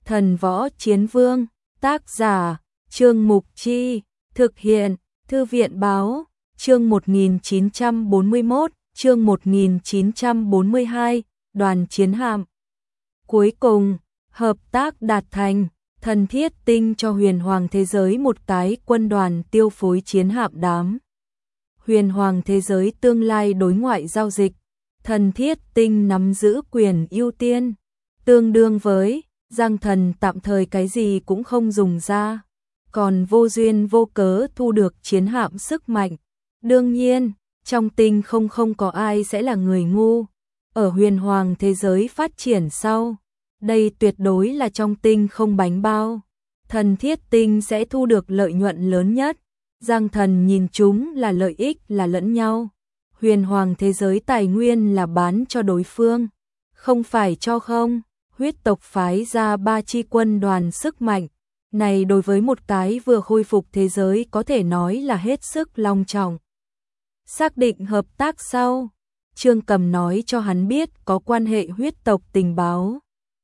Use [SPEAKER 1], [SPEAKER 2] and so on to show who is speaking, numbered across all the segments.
[SPEAKER 1] Thần Võ Chiến Vương, tác giả, Trương Mục Chi, thực hiện, Thư viện Báo, chương 1941, chương 1942, đoàn chiến hạm. Cuối cùng, hợp tác đạt thành, Thần Thiết Tinh cho Huyền Hoàng thế giới một cái quân đoàn tiêu phối chiến hạm đám. Huyền Hoàng thế giới tương lai đối ngoại giao dịch, Thần Thiết Tinh nắm giữ quyền ưu tiên, tương đương với Giang Thần tạm thời cái gì cũng không dùng ra, còn vô duyên vô cớ thu được chiến hạm sức mạnh. Đương nhiên, trong tinh không có ai sẽ là người ngu. Ở Huyền Hoàng thế giới phát triển sau, đây tuyệt đối là trong tinh không bánh bao. Thần Thiết Tinh sẽ thu được lợi nhuận lớn nhất. Giang Thần nhìn chúng là lợi ích là lẫn nhau. Huyền Hoàng thế giới tài nguyên là bán cho đối phương, không phải cho không. Huyết tộc phái ra 3 chi quân đoàn sức mạnh, này đối với một cái vừa khôi phục thế giới có thể nói là hết sức long trọng. Xác định hợp tác sau, Trương Cầm nói cho hắn biết có quan hệ huyết tộc tình báo.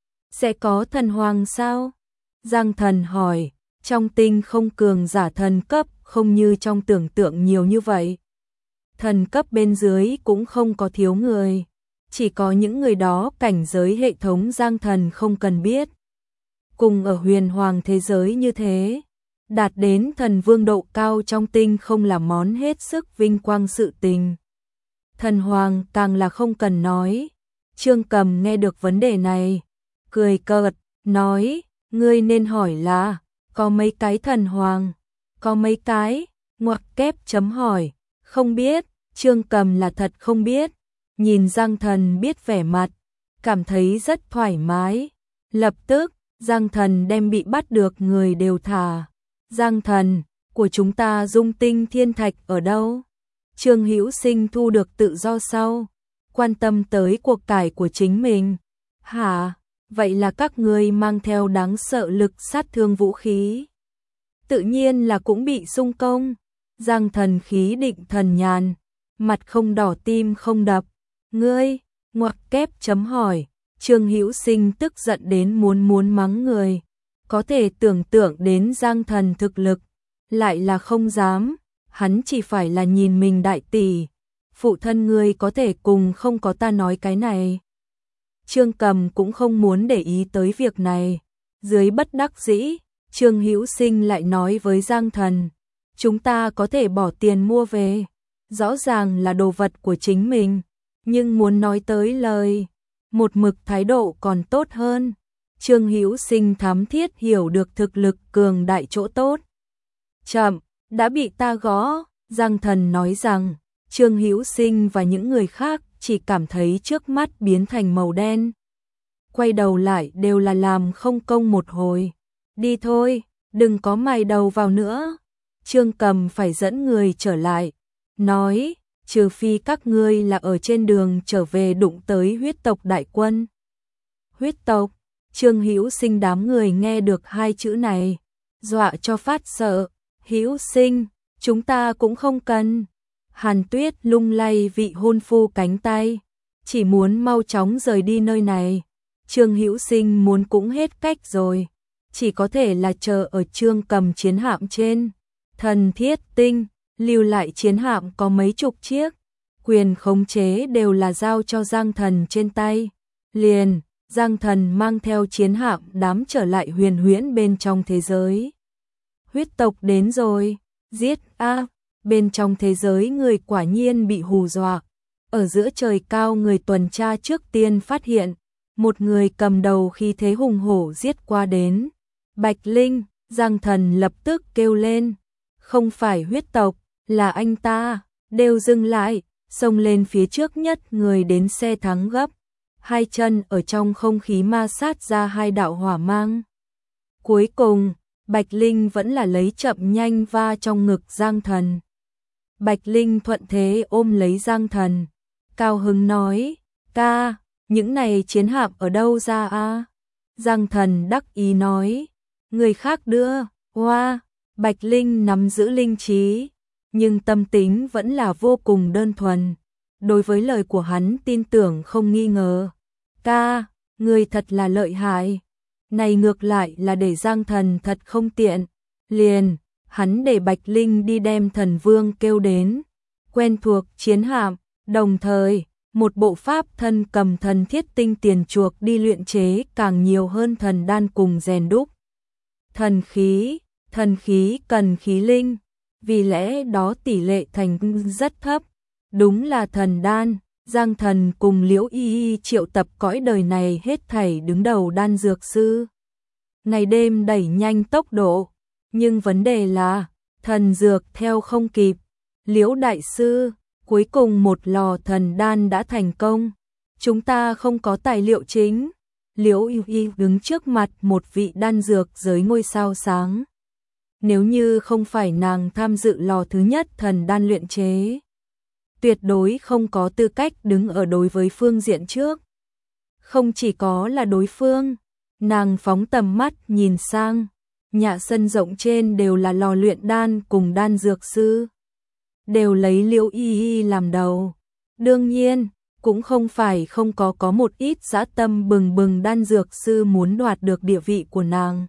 [SPEAKER 1] Sẽ có thần hoàng sao? Giang Thần hỏi, trong tinh không cường giả thần cấp không như trong tưởng tượng nhiều như vậy. Thần cấp bên dưới cũng không có thiếu người, chỉ có những người đó cảnh giới hệ thống Giang Thần không cần biết. Cùng ở Huyền Hoàng thế giới như thế, đạt đến thần vương độ cao trong tinh không là món hết sức vinh quang sự tình. Thần hoàng càng là không cần nói. Trương Cầm nghe được vấn đề này, cười cợt, nói, ngươi nên hỏi là, có mấy cái thần hoàng? Có mấy cái? Ngoặc kép chấm hỏi, không biết. Trương Cầm là thật không biết. Nhìn Giang Thần biết vẻ mặt, cảm thấy rất thoải mái. Lập tức, Giang Thần đem bị bắt được người đều thả. Giang Thần, của chúng ta Dung Tinh Thiên Thạch ở đâu? Trương Hữu Sinh thu được tự do sau, quan tâm tới cuộc cải của chính mình. Hả? Vậy là các ngươi mang theo đáng sợ lực sát thương vũ khí. Tự nhiên là cũng bị xung công. Giang Thần khí định thần nhàn, mặt không đỏ tim không đập. Ngươi, ngoặc kép chấm hỏi. Trương Hữu Sinh tức giận đến muốn mắng người. Có thể tưởng tượng đến Giang Thần thực lực, lại là không dám. Hắn chỉ phải là nhìn mình đại tỷ. Phụ thân ngươi có thể cùng không có ta nói cái này. Trương Cầm cũng không muốn để ý tới việc này. Dưới bất đắc dĩ, Trương Hữu Sinh lại nói với Giang Thần, chúng ta có thể bỏ tiền mua về. Rõ ràng là đồ vật của chính mình, nhưng muốn nói tới lời, một mực thái độ còn tốt hơn. Trương Hữu Sinh thám thiết hiểu được thực lực cường đại chỗ tốt. Chậm, đã bị ta gõ. Giang Thần nói rằng, Trương Hữu Sinh và những người khác chỉ cảm thấy trước mắt biến thành màu đen. Quay đầu lại đều là làm không công một hồi. Đi thôi, đừng có mài đầu vào nữa. Trương Cầm phải dẫn người trở lại, nói, trừ phi các ngươi là ở trên đường trở về đụng tới huyết tộc đại quân. Huyết tộc? Trương Hữu Sinh đám người nghe được hai chữ này, dọa cho phát sợ. Hữu Sinh, chúng ta cũng không cần. Hàn Tuyết lung lay vị hôn phu cánh tay, chỉ muốn mau chóng rời đi nơi này. Trương Hữu Sinh muốn cũng hết cách rồi, chỉ có thể là chờ ở Trương Cầm chiến hạm trên. Thần Thiết Tinh, lưu lại chiến hạm có mấy chục chiếc, quyền khống chế đều là giao cho Giang Thần trên tay. Liền, Giang Thần mang theo chiến hạm đám trở lại huyền huyễn bên trong thế giới. Huyết tộc đến rồi, giết a! Bên trong thế giới người quả nhiên bị hù dọa. Ở giữa trời cao người tuần tra trước tiên phát hiện, một người cầm đầu khí thế hùng hổ giết qua đến. Bạch Linh, Giang Thần lập tức kêu lên, không phải huyết tộc, là anh ta. Đều dừng lại, xông lên phía trước nhất người đến xe thắng gấp. Hai chân ở trong không khí ma sát ra hai đạo hỏa mang. Cuối cùng, Bạch Linh vẫn là lấy chậm nhanh va trong ngực Giang Thần. Bạch Linh thuận thế ôm lấy Giang Thần, cao hứng nói, ca, những này chiến hạm ở đâu ra a? Giang Thần đắc ý nói, người khác đưa. Hoa, Bạch Linh nắm giữ linh trí, nhưng tâm tính vẫn là vô cùng đơn thuần. Đối với lời của hắn tin tưởng không nghi ngờ. Ca, người thật là lợi hại. Này ngược lại là để Giang Thần thật không tiện. Liền, hắn để Bạch Linh đi đem Thần Vương kêu đến, quen thuộc chiến hạm, đồng thời, một bộ pháp thân cầm thần thiết tinh tiền chuộc đi luyện chế càng nhiều hơn thần đan cùng rèn đúc. Thần khí cần khí linh, vì lẽ đó tỷ lệ thành rất thấp. Đúng là thần đan, Giang Thần cùng Liễu Y Y triệu tập cõi đời này hết thảy đứng đầu đan dược sư. Ngày đêm đẩy nhanh tốc độ, nhưng vấn đề là, thần dược theo không kịp. Liễu đại sư, cuối cùng một lò thần đan đã thành công. Chúng ta không có tài liệu chính. Liễu Y Y đứng trước mặt một vị đan dược giới ngôi sao sáng. Nếu như không phải nàng tham dự lò thứ nhất thần đan luyện chế, tuyệt đối không có tư cách đứng ở đối với phương diện trước. Không chỉ có là đối phương, nàng phóng tầm mắt nhìn sang, nhà sân rộng trên đều là lò luyện đan cùng đan dược sư. Đều lấy Liễu Y Y làm đầu. Đương nhiên, cũng không phải không có một ít dã tâm bừng bừng đan dược sư muốn đoạt được địa vị của nàng.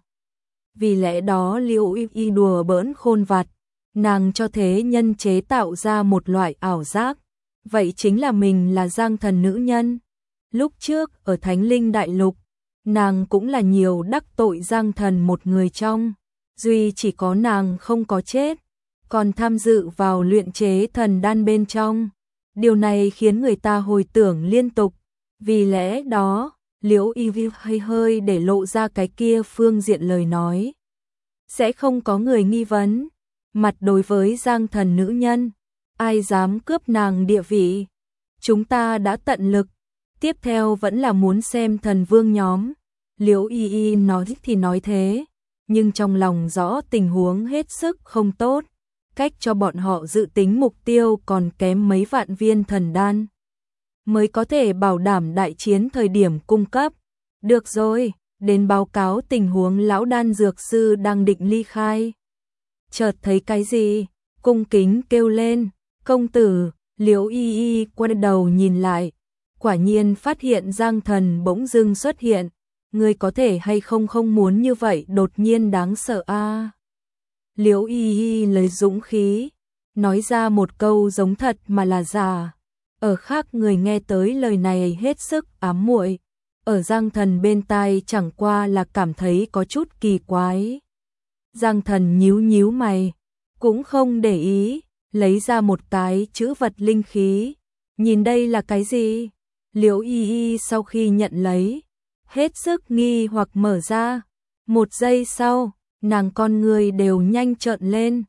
[SPEAKER 1] Vì lẽ đó Liễu Y Y đùa bỡn khôn vặt, nàng cho thế nhân chế tạo ra một loại ảo giác, vậy chính là mình là Giang Thần nữ nhân. Lúc trước ở Thánh Linh Đại Lục, nàng cũng là nhiều đắc tội Giang Thần một người trong, duy chỉ có nàng không có chết, còn tham dự vào luyện chế thần đan bên trong. Điều này khiến người ta hồi tưởng liên tục, vì lẽ đó, Liễu Y Y hơi để lộ ra cái kia phương diện lời nói. Sẽ không có người nghi vấn, mặt đối với Giang Thần nữ nhân, ai dám cướp nàng địa vị. Chúng ta đã tận lực, tiếp theo vẫn là muốn xem Thần Vương nhóm. Liễu Y Y nói thì nói thế, nhưng trong lòng rõ tình huống hết sức không tốt. Cách cho bọn họ dự tính mục tiêu còn kém mấy vạn viên thần đan, mới có thể bảo đảm đại chiến thời điểm cung cấp. Được rồi, đến báo cáo tình huống lão đan dược sư đang định ly khai. Chợt thấy cái gì, cung kính kêu lên, công tử. Liễu Y Y quay đầu nhìn lại, quả nhiên phát hiện Giang Thần bỗng dưng xuất hiện. Người có thể hay không muốn như vậy đột nhiên đáng sợ a. Liễu Y Y lấy dũng khí, nói ra một câu giống thật mà là giả. Ở khác người nghe tới lời này hết sức ám muội, ở Giang Thần bên tai chẳng qua là cảm thấy có chút kỳ quái. Giang Thần nhíu nhíu mày, cũng không để ý, lấy ra một cái chữ vật linh khí. Nhìn đây là cái gì? Liễu Y Y sau khi nhận lấy, hết sức nghi hoặc mở ra. Một giây sau, nàng con người đều nhanh trợn lên.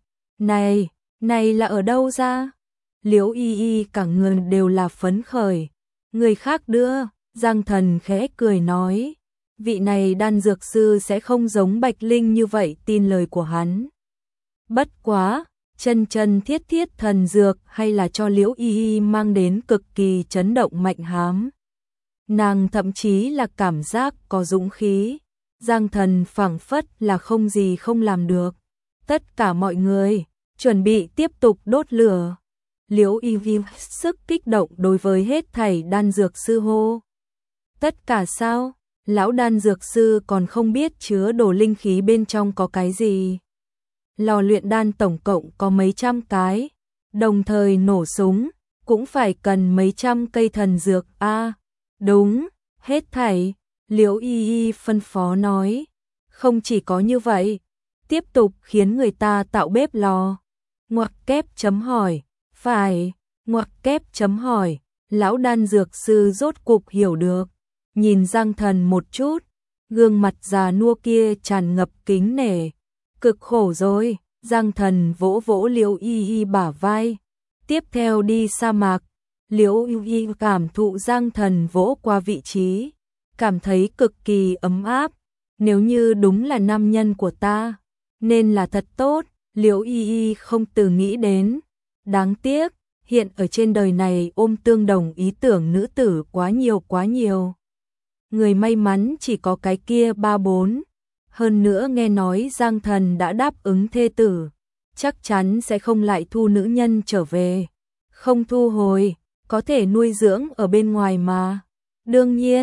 [SPEAKER 1] Này là ở đâu ra? Liễu Y Y cả người đều là phấn khởi. Người khác đưa, Giang Thần khẽ cười nói. Vị này đan dược sư sẽ không giống Bạch Linh như vậy tin lời của hắn. Bất quá, chân thiết thần dược hay là cho Liễu Y Y mang đến cực kỳ chấn động mạnh hám. Nàng thậm chí là cảm giác có dũng khí. Giang Thần phảng phất là không gì không làm được. Tất cả mọi người chuẩn bị tiếp tục đốt lửa. Liễu Y Y sức kích động đối với hết thảy đan dược sư hô. Tất cả sao? Lão đan dược sư còn không biết chứa đồ linh khí bên trong có cái gì. Lò luyện đan tổng cộng có mấy trăm cái, đồng thời nổ súng, cũng phải cần mấy trăm cây thần dược a. Đúng, hết thảy. Liễu Y Y phân phó nói, không chỉ có như vậy, tiếp tục khiến người ta tạo bếp lò. Ngoặc kép chấm hỏi, phải, ngoặc kép chấm hỏi, lão đan dược sư rốt cục hiểu được, nhìn Giang Thần một chút, gương mặt già nua kia tràn ngập kính nể, cực khổ rồi. Giang Thần vỗ vỗ Liễu Y Y bả vai, tiếp theo đi sa mạc. Liễu Y Y cảm thụ Giang Thần vỗ qua vị trí, cảm thấy cực kỳ ấm áp. Nếu như đúng là nam nhân của ta, nên là thật tốt. Liễu Y Y không từ nghĩ đến. Đáng tiếc, hiện ở trên đời này ôm tương đồng ý tưởng nữ tử quá nhiều. Người may mắn chỉ có cái kia 3-4. Hơn nữa nghe nói Giang Thần đã đáp ứng thê tử, chắc chắn sẽ không lại thu nữ nhân trở về. Không thu hồi, có thể nuôi dưỡng ở bên ngoài mà. Đương nhiên,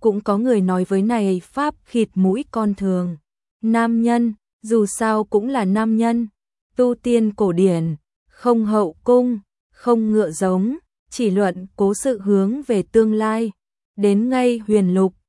[SPEAKER 1] cũng có người nói với này pháp khịt mũi con thường. Nam nhân, dù sao cũng là nam nhân, tu tiên cổ điển, không hậu cung, không ngựa giống, chỉ luận cố sự hướng về tương lai. Đến ngay huyền lục,